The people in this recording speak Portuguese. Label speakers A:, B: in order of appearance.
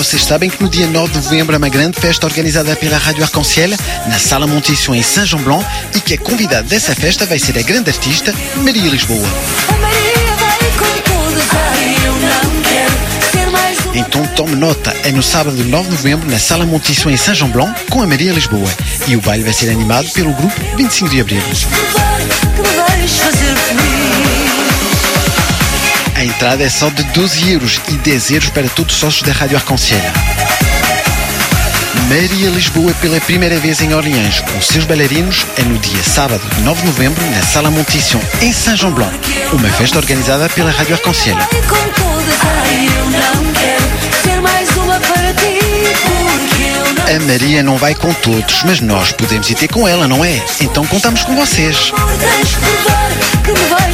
A: vocês sabem que no dia 9 de novembro há uma grande festa organizada pela Rádio Arc-en-Ciel na Sala Montição em Saint-Jean-Blanc e que a convidada dessa festa vai ser a grande artista Maria Lisboa. Então tome nota, é no sábado 9 de novembro na Sala Montição em Saint-Jean-Blanc com a Maria Lisboa e o baile vai ser animado pelo grupo 25 de Abril. A entrada é só de 12 euros e 10 euros para todos os sócios da Rádio Arc-en-Ciel. Maria Lisboa pela primeira vez em Orleans com seus bailarinos é no dia sábado 9 de novembro na Sala Montição em Saint-Jean-Blanc, uma festa organizada pela Rádio Arc-en-Ciel. A Maria não vai com todos, mas nós podemos ir ter com ela, não é? Então contamos com vocês.